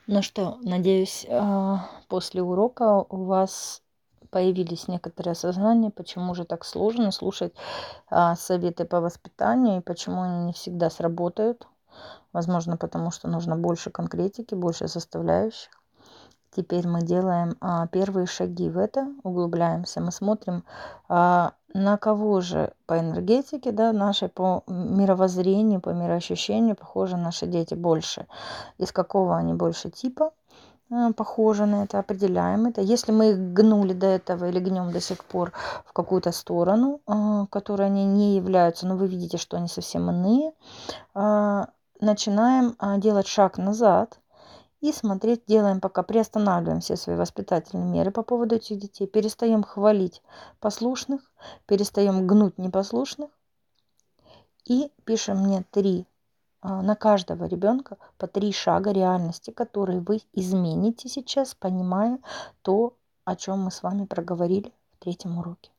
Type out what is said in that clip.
Ну что, надеюсь, после урока у вас появились некоторые осознания, почему же так сложно слушать советы по воспитанию и почему они не всегда сработают. Возможно, потому что нужно больше конкретики, больше составляющих. Теперь мы делаем первые шаги в это, углубляемся. Мы смотрим, на кого же по энергетике, да, нашей, по мировоззрению, по мироощущению похожи наши дети больше. Из какого они больше типа похожи на это, определяем это. Если мы их гнули до этого или гнем до сих пор в какую-то сторону, в которой они не являются, но вы видите, что они совсем иные, начинаем делать шаг назад и смотреть, делаем, пока приостанавливаем все свои воспитательные меры по поводу этих детей, перестаем хвалить послушных, перестаем гнуть непослушных и пишем мне на каждого ребенка по 3 шага реальности, которые вы измените сейчас, понимая то, о чем мы с вами проговорили в 3-м уроке.